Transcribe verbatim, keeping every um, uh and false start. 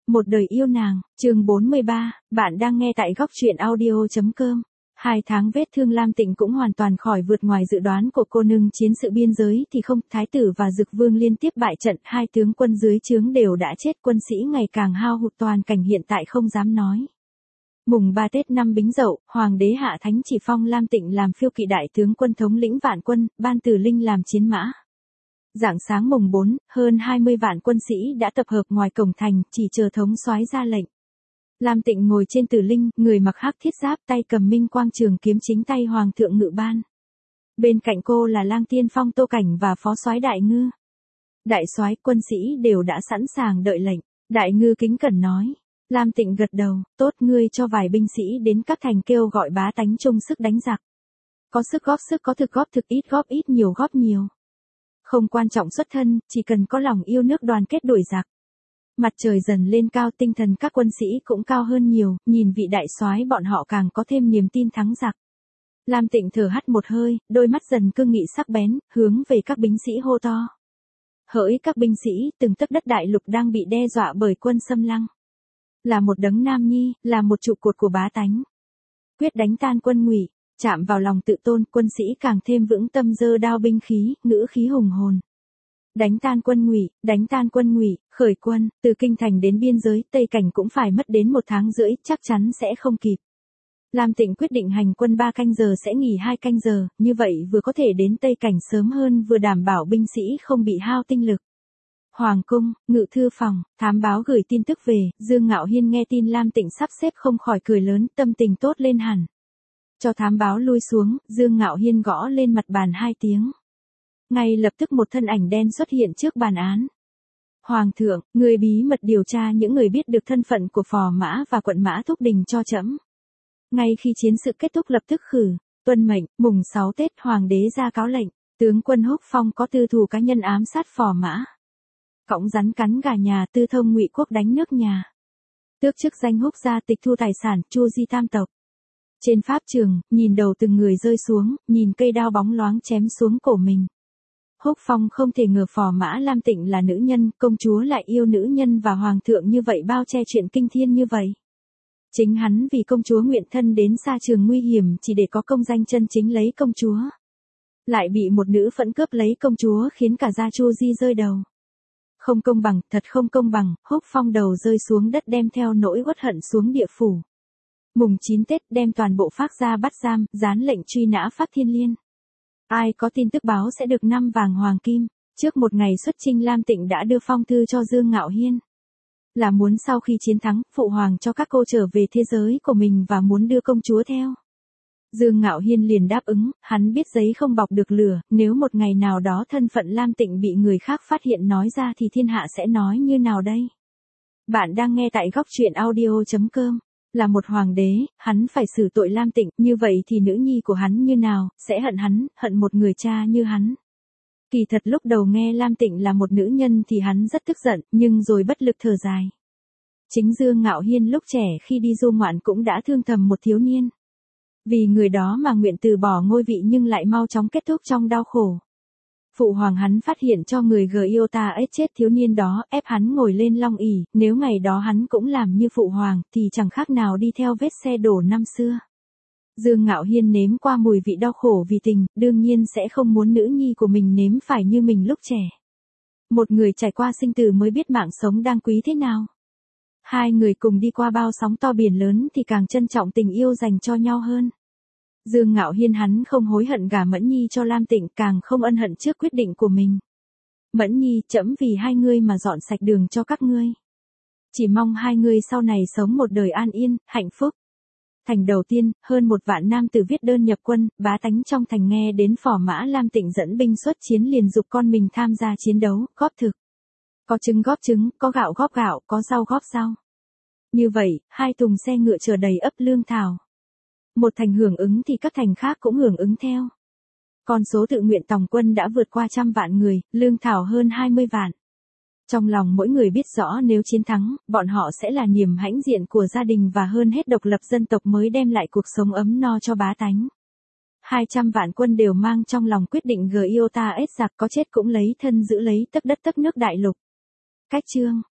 Một đời yêu nàng, chương bốn mươi ba, bạn đang nghe tại góc truyện audio chấm com. Hai tháng vết thương Lam Tịnh cũng hoàn toàn khỏi, vượt ngoài dự đoán của cô nương. Chiến sự biên giới thì không, Thái tử và Dực Vương liên tiếp bại trận, hai tướng quân dưới trướng đều đã chết, quân sĩ ngày càng hao hụt, toàn cảnh hiện tại không dám nói. Mùng ba Tết năm Bính Dậu, Hoàng đế hạ thánh chỉ phong Lam Tịnh làm phiêu kỵ đại tướng quân, thống lĩnh vạn quân, ban Tử Linh làm chiến mã. Rạng sáng mùng bốn, hơn hai mươi vạn quân sĩ đã tập hợp ngoài cổng thành, chỉ chờ thống soái ra lệnh. Lam Tịnh ngồi trên Tử Linh, người mặc hắc thiết giáp, tay cầm minh quang trường kiếm, chính tay hoàng thượng ngự ban. Bên cạnh cô là Lang Tiên Phong Tô Cảnh và phó soái Đại Ngư. Đại soái, quân sĩ đều đã sẵn sàng đợi lệnh. Đại Ngư kính cẩn nói. Lam Tịnh gật đầu, tốt, ngươi cho vài binh sĩ đến các thành kêu gọi bá tánh chung sức đánh giặc. Có sức góp sức, có thực góp thực, ít góp ít, nhiều góp nhiều. Không quan trọng xuất thân, chỉ cần có lòng yêu nước, đoàn kết đuổi giặc. Mặt trời dần lên cao, tinh thần các quân sĩ cũng cao hơn nhiều, nhìn vị đại soái bọn họ càng có thêm niềm tin thắng giặc. Lam Tịnh thở hắt một hơi, đôi mắt dần cương nghị sắc bén, hướng về các binh sĩ hô to. Hỡi các binh sĩ, từng tấc đất đại lục đang bị đe dọa bởi quân xâm lăng. Là một đấng nam nhi, là một trụ cột của bá tánh. Quyết đánh tan quân Ngụy. Chạm vào lòng tự tôn, quân sĩ càng thêm vững tâm, giơ đao binh khí, ngữ khí hùng hồn. Đánh tan quân Ngụy, đánh tan quân Ngụy, khởi quân, từ kinh thành đến biên giới, Tây Cảnh cũng phải mất đến một tháng rưỡi, chắc chắn sẽ không kịp. Lam Tịnh quyết định hành quân ba canh giờ, sẽ nghỉ hai canh giờ, như vậy vừa có thể đến Tây Cảnh sớm hơn, vừa đảm bảo binh sĩ không bị hao tinh lực. Hoàng cung, ngự thư phòng, thám báo gửi tin tức về, Dương Ngạo Hiên nghe tin Lam Tịnh sắp xếp không khỏi cười lớn, tâm tình tốt lên hẳn. Cho thám báo lui xuống, Dương Ngạo Hiên gõ lên mặt bàn hai tiếng. Ngay lập tức một thân ảnh đen xuất hiện trước bàn án. Hoàng thượng, người bí mật điều tra những người biết được thân phận của Phò Mã và Quận Mã Thúc Đình cho trẫm. Ngay khi chiến sự kết thúc lập tức khử, tuân mệnh, mùng sáu Tết Hoàng đế ra cáo lệnh, tướng quân Húc Phong có tư thù cá nhân ám sát Phò Mã. Cõng rắn cắn gà nhà, tư thông Ngụy quốc đánh nước nhà. Tước chức danh Húc gia, tịch thu tài sản, chu di tam tộc. Trên pháp trường, nhìn đầu từng người rơi xuống, nhìn cây đao bóng loáng chém xuống cổ mình. Húc Phong không thể ngờ Phò Mã Lam Tịnh là nữ nhân, công chúa lại yêu nữ nhân và hoàng thượng như vậy, bao che chuyện kinh thiên như vậy. Chính hắn vì công chúa nguyện thân đến xa trường nguy hiểm chỉ để có công danh chân chính lấy công chúa. Lại bị một nữ phẫn cướp lấy công chúa, khiến cả gia Chu Di rơi đầu. Không công bằng, thật không công bằng, Húc Phong đầu rơi xuống đất, đem theo nỗi uất hận xuống địa phủ. Mùng chín Tết đem toàn bộ Phác gia bắt giam, dán lệnh truy nã Phác Thiên Liên. Ai có tin tức báo sẽ được năm vàng hoàng kim. Trước một ngày xuất chinh, Lam Tịnh đã đưa phong thư cho Dương Ngạo Hiên. Là muốn sau khi chiến thắng, phụ hoàng cho các cô trở về thế giới của mình và muốn đưa công chúa theo. Dương Ngạo Hiên liền đáp ứng, hắn biết giấy không bọc được lửa, nếu một ngày nào đó thân phận Lam Tịnh bị người khác phát hiện nói ra thì thiên hạ sẽ nói như nào đây? Bạn đang nghe tại góc truyện audio chấm com. Là một hoàng đế, hắn phải xử tội Lam Tịnh, như vậy thì nữ nhi của hắn như nào, sẽ hận hắn, hận một người cha như hắn. Kỳ thật lúc đầu nghe Lam Tịnh là một nữ nhân thì hắn rất tức giận, nhưng rồi bất lực thở dài. Chính Dương Ngạo Hiên lúc trẻ khi đi du ngoạn cũng đã thương thầm một thiếu niên. Vì người đó mà nguyện từ bỏ ngôi vị nhưng lại mau chóng kết thúc trong đau khổ. Phụ hoàng hắn phát hiện cho người Giota ết chết thiếu niên đó, ép hắn ngồi lên long ỷ, nếu ngày đó hắn cũng làm như phụ hoàng, thì chẳng khác nào đi theo vết xe đổ năm xưa. Dương Ngạo Hiên nếm qua mùi vị đau khổ vì tình, đương nhiên sẽ không muốn nữ nhi của mình nếm phải như mình lúc trẻ. Một người trải qua sinh tử mới biết mạng sống đang quý thế nào. Hai người cùng đi qua bao sóng to biển lớn thì càng trân trọng tình yêu dành cho nhau hơn. Dương Ngạo Hiên hắn không hối hận gả Mẫn Nhi cho Lam Tịnh, càng không ân hận trước quyết định của mình. Mẫn Nhi, trẫm vì hai ngươi mà dọn sạch đường cho các ngươi. Chỉ mong hai ngươi sau này sống một đời an yên, hạnh phúc. Thành đầu tiên, hơn một vạn nam tử viết đơn nhập quân, bá tánh trong thành nghe đến Phò Mã Lam Tịnh dẫn binh xuất chiến liền giục con mình tham gia chiến đấu, góp thực. Có trứng góp trứng, có gạo góp gạo, có rau góp rau. Như vậy, hai thùng xe ngựa chở đầy ấp lương thảo. Một thành hưởng ứng thì các thành khác cũng hưởng ứng theo. Con số tự nguyện tòng quân đã vượt qua trăm vạn người, lương thảo hơn hai mươi vạn. Trong lòng mỗi người biết rõ nếu chiến thắng, bọn họ sẽ là niềm hãnh diện của gia đình và hơn hết độc lập dân tộc mới đem lại cuộc sống ấm no cho bá tánh. Hai trăm vạn quân đều mang trong lòng quyết định Giota ết giặc, có chết cũng lấy thân giữ lấy tấc đất tấc nước đại lục. Cách chương,